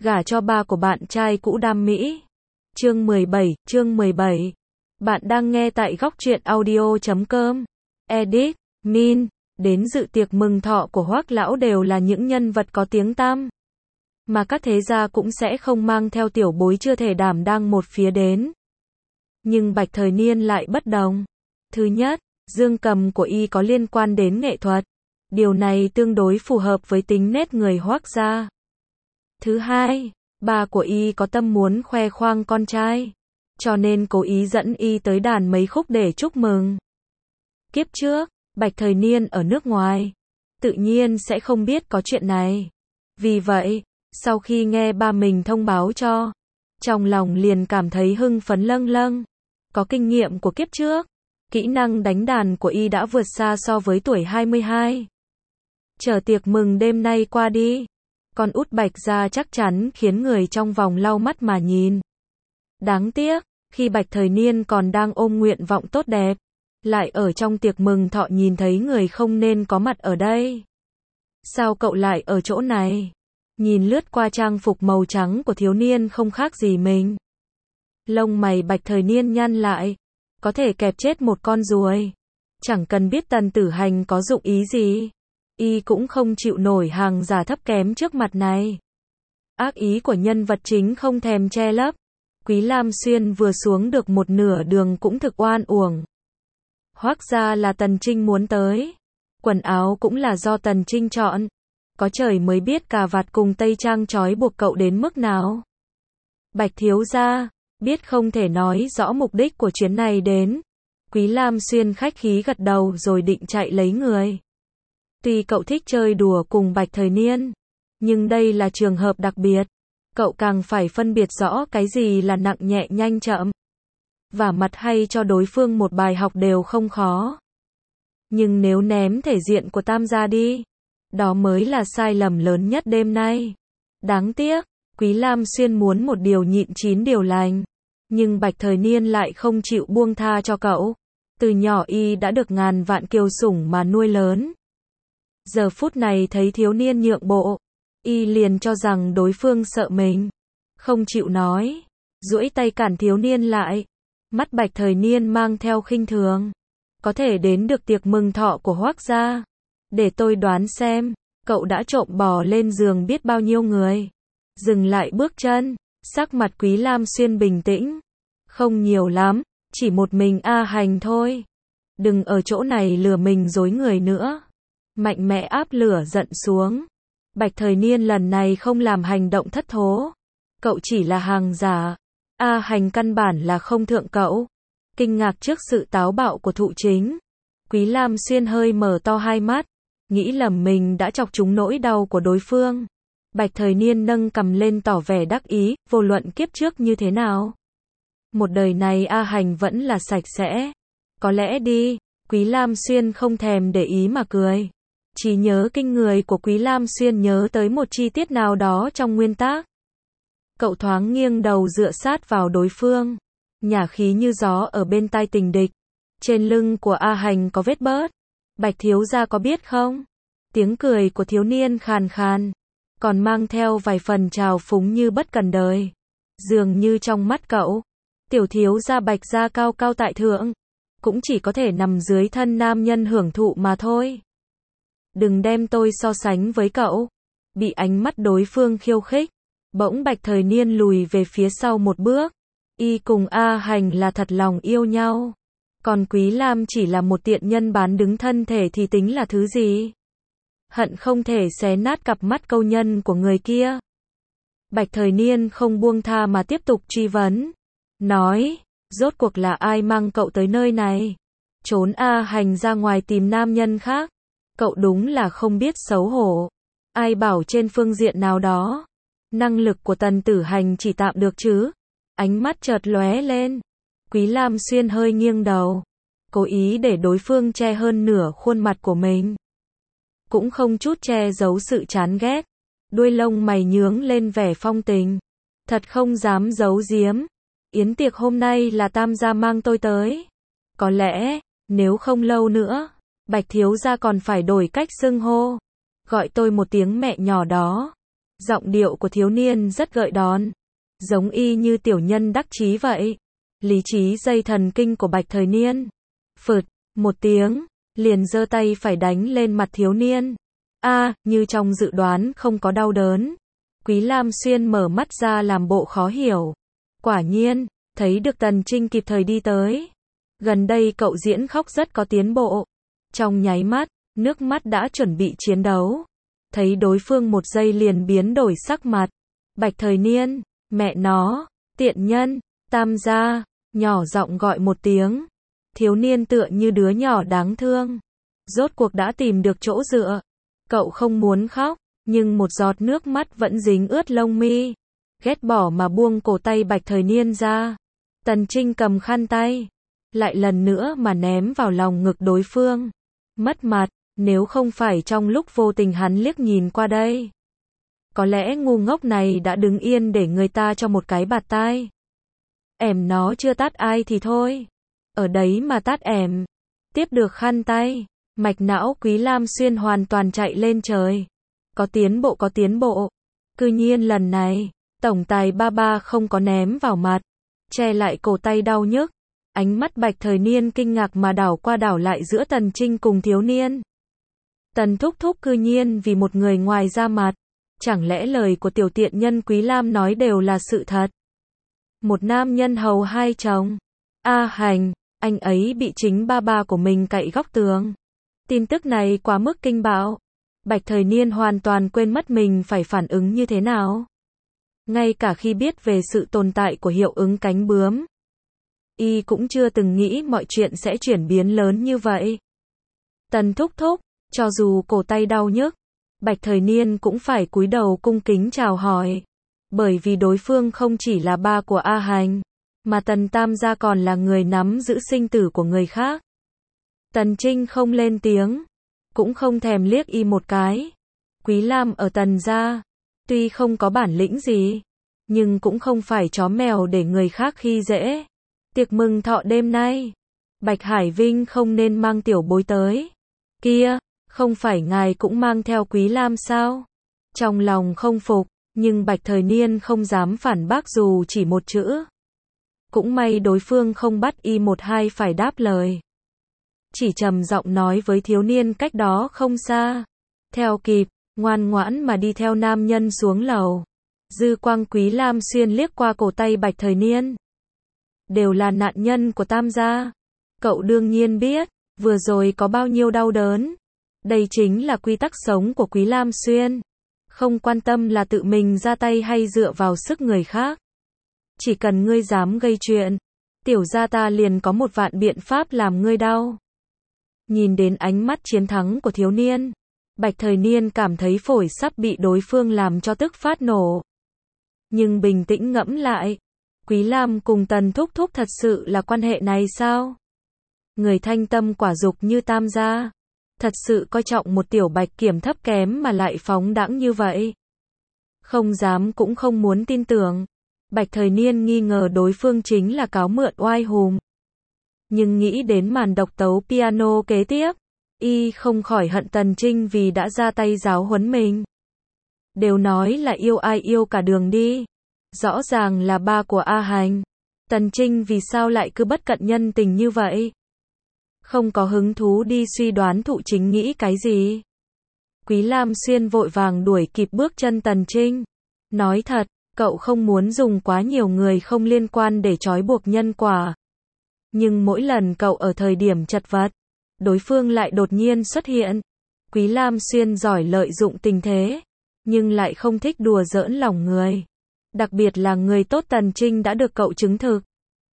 gả cho ba của bạn trai cũ Đam Mỹ. Chương 17. Bạn đang nghe tại góc truyện audio.com. Edit, Min, đến dự tiệc mừng thọ của Hoắc lão đều là những nhân vật có tiếng tăm. Mà các thế gia cũng sẽ không mang theo tiểu bối chưa thể đảm đang một phía đến. Nhưng Bạch Thời Niên lại bất đồng. Thứ nhất, dương cầm của y có liên quan đến nghệ thuật. Điều này tương đối phù hợp với tính nết người Hoắc gia. Thứ hai, bà của y có tâm muốn khoe khoang con trai, cho nên cố ý dẫn y tới đàn mấy khúc để chúc mừng. Kiếp trước, Bạch Thời Niên ở nước ngoài, tự nhiên sẽ không biết có chuyện này. Vì vậy, sau khi nghe ba mình thông báo cho, trong lòng liền cảm thấy hưng phấn lâng lâng. Có kinh nghiệm của kiếp trước, kỹ năng đánh đàn của y đã vượt xa so với tuổi 22. Chờ tiệc mừng đêm nay qua đi, con út Bạch gia chắc chắn khiến người trong vòng lau mắt mà nhìn. Đáng tiếc, khi Bạch Thời Niên còn đang ôm nguyện vọng tốt đẹp, lại ở trong tiệc mừng thọ nhìn thấy người không nên có mặt ở đây. Sao cậu lại ở chỗ này? Nhìn lướt qua trang phục màu trắng của thiếu niên không khác gì mình. Lông mày Bạch Thời Niên nhăn lại, có thể kẹp chết một con ruồi. Chẳng cần biết Tần Tử Hành có dụng ý gì, y cũng không chịu nổi hàng giả thấp kém trước mặt này. Ác ý của nhân vật chính không thèm che lấp. Quý Lam Xuyên vừa xuống được một nửa đường cũng thực oan uổng. Hoắc gia là Tần Trinh muốn tới, quần áo cũng là do Tần Trinh chọn. Có trời mới biết cà vạt cùng tây trang trói buộc cậu đến mức nào. Bạch thiếu gia, biết không thể nói rõ mục đích của chuyến này đến. Quý Lam Xuyên khách khí gật đầu rồi định chạy lấy người. Tuy cậu thích chơi đùa cùng Bạch Thời Niên, nhưng đây là trường hợp đặc biệt. Cậu càng phải phân biệt rõ cái gì là nặng nhẹ nhanh chậm. Vả mặt hay cho đối phương một bài học đều không khó. Nhưng nếu ném thể diện của Tam gia đi, đó mới là sai lầm lớn nhất đêm nay. Đáng tiếc, Quý Lam Xuyên muốn một điều nhịn 9 điều lành. Nhưng Bạch Thời Niên lại không chịu buông tha cho cậu. Từ nhỏ y đã được ngàn vạn kiều sủng mà nuôi lớn. Giờ phút này thấy thiếu niên nhượng bộ, y liền cho rằng đối phương sợ mình, không chịu nói, duỗi tay cản thiếu niên lại. Mắt Bạch Thời Niên mang theo khinh thường. Có thể đến được tiệc mừng thọ của Hoắc gia, để tôi đoán xem, cậu đã trộm bò lên giường biết bao nhiêu người. Dừng lại bước chân, sắc mặt Quý Lam Xuyên bình tĩnh. Không nhiều lắm, chỉ một mình A Hành thôi. Đừng ở chỗ này lừa mình dối người nữa. Mạnh mẽ áp lửa giận xuống. Bạch Thời Niên lần này không làm hành động thất thố. Cậu chỉ là hàng giả. A Hành căn bản là không thượng cậu. Kinh ngạc trước sự táo bạo của Thụ Chính, Quý Lam Xuyên hơi mở to hai mắt, nghĩ lầm mình đã chọc trúng nỗi đau của đối phương. Bạch Thời Niên nâng cằm lên tỏ vẻ đắc ý, vô luận kiếp trước như thế nào, một đời này A Hành vẫn là sạch sẽ. Có lẽ đi. Quý Lam Xuyên không thèm để ý mà cười. Chỉ nhớ kinh người của Quý Lam Xuyên nhớ tới một chi tiết nào đó trong nguyên tác. Cậu thoáng nghiêng đầu dựa sát vào đối phương, nhả khí như gió ở bên tai tình địch. Trên lưng của A Hành có vết bớt. Bạch thiếu gia có biết không? Tiếng cười của thiếu niên khàn khàn, còn mang theo vài phần trào phúng như bất cần đời. Dường như trong mắt cậu, tiểu thiếu gia Bạch gia cao cao tại thượng, cũng chỉ có thể nằm dưới thân nam nhân hưởng thụ mà thôi. Đừng đem tôi so sánh với cậu. Bị ánh mắt đối phương khiêu khích, bỗng Bạch Thời Niên lùi về phía sau một bước. Y cùng A Hành là thật lòng yêu nhau. Còn Quý Lam chỉ là một tiện nhân bán đứng thân thể thì tính là thứ gì? Hận không thể xé nát cặp mắt câu nhân của người kia. Bạch Thời Niên không buông tha mà tiếp tục truy vấn. Nói, rốt cuộc là ai mang cậu tới nơi này? Trốn A Hành ra ngoài tìm nam nhân khác. Cậu đúng là không biết xấu hổ. Ai bảo trên phương diện nào đó, năng lực của Tần Tử Hành chỉ tạm được chứ? Ánh mắt chợt lóe lên. Quý Lam Xuyên hơi nghiêng đầu, cố ý để đối phương che hơn nửa khuôn mặt của mình. Cũng không chút che giấu sự chán ghét. Đuôi lông mày nhướng lên vẻ phong tình. Thật không dám giấu giếm. Yến tiệc hôm nay là Tam gia mang tôi tới. Có lẽ, nếu không lâu nữa, Bạch thiếu gia còn phải đổi cách xưng hô. Gọi tôi một tiếng mẹ nhỏ đó. Giọng điệu của thiếu niên rất gợi đón, giống y như tiểu nhân đắc chí vậy. Lý trí dây thần kinh của Bạch Thời Niên phụt một tiếng, liền giơ tay phải đánh lên mặt thiếu niên. Như trong dự đoán không có đau đớn. Quý Lam Xuyên mở mắt ra làm bộ khó hiểu. Quả nhiên, thấy được Tần Trinh kịp thời đi tới. Gần đây cậu diễn khóc rất có tiến bộ. Trong nháy mắt, nước mắt đã chuẩn bị chiến đấu. Thấy đối phương một giây liền biến đổi sắc mặt. Bạch Thời Niên, mẹ nó, tiện nhân, Tam gia, nhỏ giọng gọi một tiếng. Thiếu niên tựa như đứa nhỏ đáng thương. Rốt cuộc đã tìm được chỗ dựa. Cậu không muốn khóc, nhưng một giọt nước mắt vẫn dính ướt lông mi. Ghét bỏ mà buông cổ tay Bạch Thời Niên ra. Tần Trinh cầm khăn tay, lại lần nữa mà ném vào lòng ngực đối phương. Mất mặt, nếu không phải trong lúc vô tình hắn liếc nhìn qua đây. Có lẽ ngu ngốc này đã đứng yên để người ta cho một cái bạt tai. Ẻm nó chưa tát ai thì thôi. Ở đấy mà tát ẻm. Tiếp được khăn tay, mạch não Quý Lam Xuyên hoàn toàn chạy lên trời. Có tiến bộ có tiến bộ. Cư nhiên lần này, tổng tài ba ba không có ném vào mặt. Che lại cổ tay đau nhức. Ánh mắt Bạch Thời Niên kinh ngạc mà đảo qua đảo lại giữa Tần Trinh cùng thiếu niên. Tần thúc thúc cư nhiên vì một người ngoài ra mặt. Chẳng lẽ lời của tiểu tiện nhân Quý Lam nói đều là sự thật? Một nam nhân hầu hai chồng. Hành, anh ấy bị chính ba ba của mình cậy góc tường. Tin tức này quá mức kinh bạo. Bạch Thời Niên hoàn toàn quên mất mình phải phản ứng như thế nào. Ngay cả khi biết về sự tồn tại của hiệu ứng cánh bướm, y cũng chưa từng nghĩ mọi chuyện sẽ chuyển biến lớn như vậy. Tần thúc thúc, cho dù cổ tay đau nhức, Bạch Thời Niên cũng phải cúi đầu cung kính chào hỏi. Bởi vì đối phương không chỉ là ba của A Hành, mà Tần Tam gia còn là người nắm giữ sinh tử của người khác. Tần Trinh không lên tiếng, cũng không thèm liếc y một cái. Quý Lam ở Tần gia, tuy không có bản lĩnh gì, nhưng cũng không phải chó mèo để người khác khi dễ. Tiệc mừng thọ đêm nay, Bạch Hải Vinh không nên mang tiểu bối tới. Kia, không phải ngài cũng mang theo Quý Lam sao? Trong lòng không phục, nhưng Bạch Thời Niên không dám phản bác dù chỉ một chữ. Cũng may đối phương không bắt y một hai phải đáp lời. Chỉ trầm giọng nói với thiếu niên cách đó không xa. Theo kịp, ngoan ngoãn mà đi theo nam nhân xuống lầu. Dư quang Quý Lam Xuyên liếc qua cổ tay Bạch Thời Niên. Đều là nạn nhân của Tam gia. Cậu đương nhiên biết, vừa rồi có bao nhiêu đau đớn. Đây chính là quy tắc sống của Quý Lam Xuyên. Không quan tâm là tự mình ra tay hay dựa vào sức người khác. Chỉ cần ngươi dám gây chuyện, tiểu gia ta liền có 1.000 biện pháp làm ngươi đau. Nhìn đến ánh mắt chiến thắng của thiếu niên, Bạch Thời Niên cảm thấy phổi sắp bị đối phương làm cho tức phát nổ. Nhưng bình tĩnh ngẫm lại, Quý Lam cùng Tần thúc thúc thật sự là quan hệ này sao? Người thanh tâm quả dục như Tam gia, thật sự coi trọng một tiểu bạch kiểm thấp kém mà lại phóng đãng như vậy. Không dám cũng không muốn tin tưởng. Bạch Thời Niên nghi ngờ đối phương chính là cáo mượn oai hùm. Nhưng nghĩ đến màn độc tấu piano kế tiếp, y không khỏi hận Tần Trinh vì đã ra tay giáo huấn mình. Đều nói là yêu ai yêu cả đường đi. Rõ ràng là ba của A Hành. Tần Trinh vì sao lại cứ bất cận nhân tình như vậy? Không có hứng thú đi suy đoán thụ chính nghĩ cái gì. Quý Lam Xuyên vội vàng đuổi kịp bước chân Tần Trinh. Nói thật, cậu không muốn dùng quá nhiều người không liên quan để trói buộc nhân quả. Nhưng mỗi lần cậu ở thời điểm chật vật, đối phương lại đột nhiên xuất hiện. Quý Lam Xuyên giỏi lợi dụng tình thế, nhưng lại không thích đùa giỡn lòng người. Đặc biệt là người tốt Tần Trinh đã được cậu chứng thực.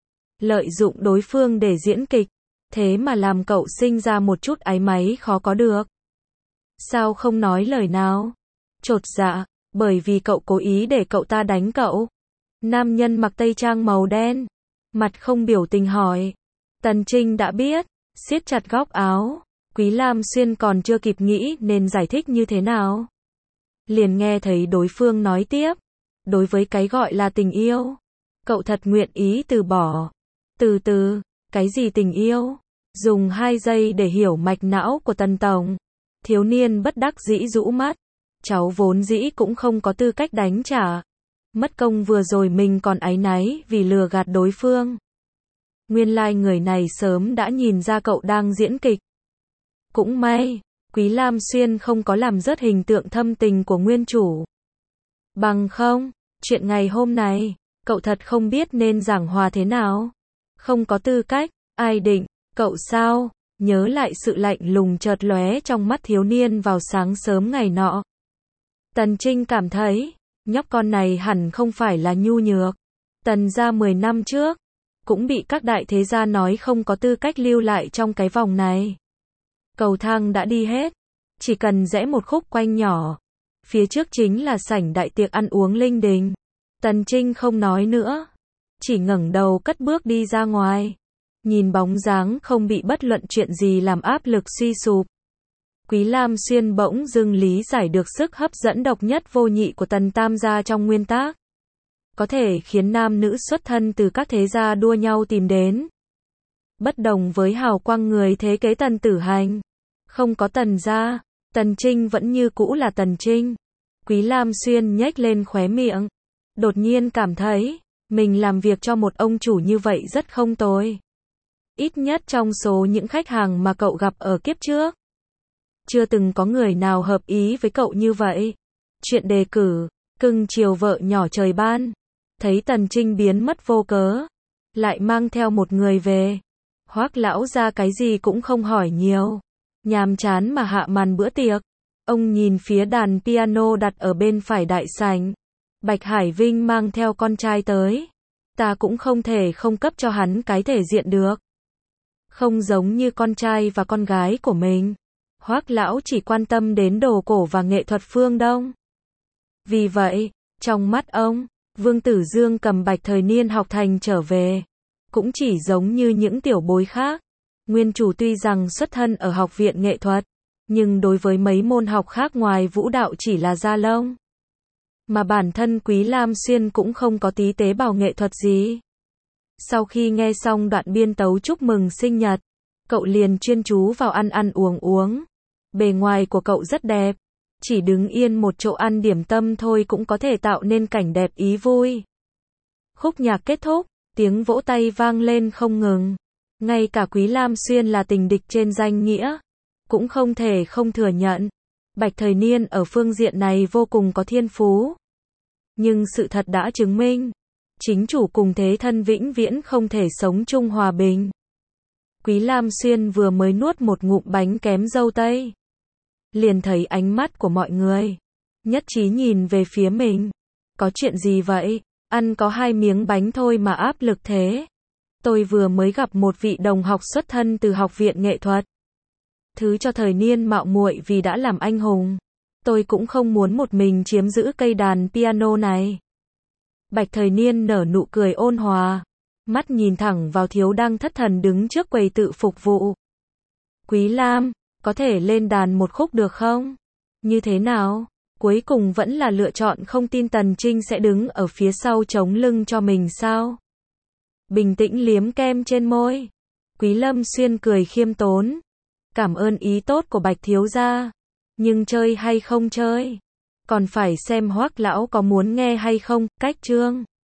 Lợi dụng đối phương để diễn kịch, thế mà làm cậu sinh ra một chút áy náy khó có được. Sao không nói lời nào? Chột dạ, bởi vì cậu cố ý để cậu ta đánh cậu. Nam nhân mặc tây trang màu đen, mặt không biểu tình hỏi. Tần Trinh đã biết, siết chặt góc áo. Quý Lam Xuyên còn chưa kịp nghĩ nên giải thích như thế nào. Liền nghe thấy đối phương nói tiếp. Đối với cái gọi là tình yêu, cậu thật nguyện ý từ bỏ. Từ từ, cái gì tình yêu? Dùng 2 giây để hiểu mạch não của Tần tổng. Thiếu niên bất đắc dĩ rũ mắt. cháu vốn dĩ cũng không có tư cách đánh trả. Mất công vừa rồi mình còn áy náy vì lừa gạt đối phương. Nguyên lai người này sớm đã nhìn ra cậu đang diễn kịch. Cũng may, Quý Lam Xuyên không có làm rớt hình tượng thâm tình của nguyên chủ. Bằng không, chuyện ngày hôm nay, cậu thật không biết nên giảng hòa thế nào. Không có tư cách, ai định, cậu sao? Nhớ lại sự lạnh lùng chợt lóe trong mắt thiếu niên vào sáng sớm ngày nọ. Tần Trinh cảm thấy, nhóc con này hẳn không phải là nhu nhược. Tần gia 10 năm trước, cũng bị các đại thế gia nói không có tư cách lưu lại trong cái vòng này. Cầu thang đã đi hết, chỉ cần rẽ một khúc quanh nhỏ. Phía trước chính là sảnh đại tiệc ăn uống linh đình. Tần Trinh không nói nữa, chỉ ngẩng đầu cất bước đi ra ngoài. Nhìn bóng dáng không bị bất luận chuyện gì làm áp lực suy sụp. Quý Lam Xuyên bỗng dưng lý giải được sức hấp dẫn độc nhất vô nhị của Tần Tam gia trong nguyên tác. Có thể khiến nam nữ xuất thân từ các thế gia đua nhau tìm đến. Bất đồng với hào quang người thế kế Tần Tử Hành. Không có Tần gia, Tần Trinh vẫn như cũ là Tần Trinh. Quý Lam Xuyên nhếch lên khóe miệng. Đột nhiên cảm thấy, mình làm việc cho một ông chủ như vậy rất không tồi. Ít nhất trong số những khách hàng mà cậu gặp ở kiếp trước, chưa từng có người nào hợp ý với cậu như vậy. Chuyện đề cử, cưng chiều vợ nhỏ trời ban. Thấy Tần Trinh biến mất vô cớ, lại mang theo một người về. Hoác lão ra cái gì cũng không hỏi nhiều. Nhàm chán mà hạ màn bữa tiệc. Ông nhìn phía đàn piano đặt ở bên phải đại sảnh. Bạch Hải Vinh mang theo con trai tới. Ta cũng không thể không cấp cho hắn cái thể diện được. Không giống như con trai và con gái của mình. Hoác lão chỉ quan tâm đến đồ cổ và nghệ thuật phương Đông. Vì vậy, trong mắt ông, Vương Tử Dương cầm Bạch Thời Niên học thành trở về. Cũng chỉ giống như những tiểu bối khác. Nguyên chủ tuy rằng xuất thân ở học viện nghệ thuật, nhưng đối với mấy môn học khác ngoài vũ đạo chỉ là da lông. Mà bản thân Quý Lam Xuyên cũng không có tí tế bào nghệ thuật gì. Sau khi nghe xong đoạn biên tấu chúc mừng sinh nhật, cậu liền chuyên chú vào ăn uống. Bề ngoài của cậu rất đẹp, chỉ đứng yên một chỗ ăn điểm tâm thôi cũng có thể tạo nên cảnh đẹp ý vui. Khúc nhạc kết thúc, tiếng vỗ tay vang lên không ngừng. Ngay cả Quý Lam Xuyên là tình địch trên danh nghĩa, cũng không thể không thừa nhận. Bạch Thời Niên ở phương diện này vô cùng có thiên phú. Nhưng sự thật đã chứng minh, chính chủ cùng thế thân vĩnh viễn không thể sống chung hòa bình. Quý Lam Xuyên vừa mới nuốt một ngụm bánh kém dâu tây, liền thấy ánh mắt của mọi người nhất trí nhìn về phía mình. Có chuyện gì vậy? Ăn có 2 miếng bánh thôi mà áp lực thế. Tôi vừa mới gặp một vị đồng học xuất thân từ học viện nghệ thuật. Thứ cho Thời Niên mạo muội vì đã làm anh hùng. Tôi cũng không muốn một mình chiếm giữ cây đàn piano này. Bạch Thời Niên nở nụ cười ôn hòa, mắt nhìn thẳng vào thiếu đang thất thần đứng trước quầy tự phục vụ. Quý Lam, có thể lên đàn một khúc được không? Như thế nào? Cuối cùng vẫn là lựa chọn không tin Tần Trinh sẽ đứng ở phía sau chống lưng cho mình sao? Bình tĩnh liếm kem trên môi. Quý Lâm Xuyên cười khiêm tốn. Cảm ơn ý tốt của Bạch thiếu gia. Nhưng chơi hay không chơi? Còn phải xem Hoác lão có muốn nghe hay không, cách chương.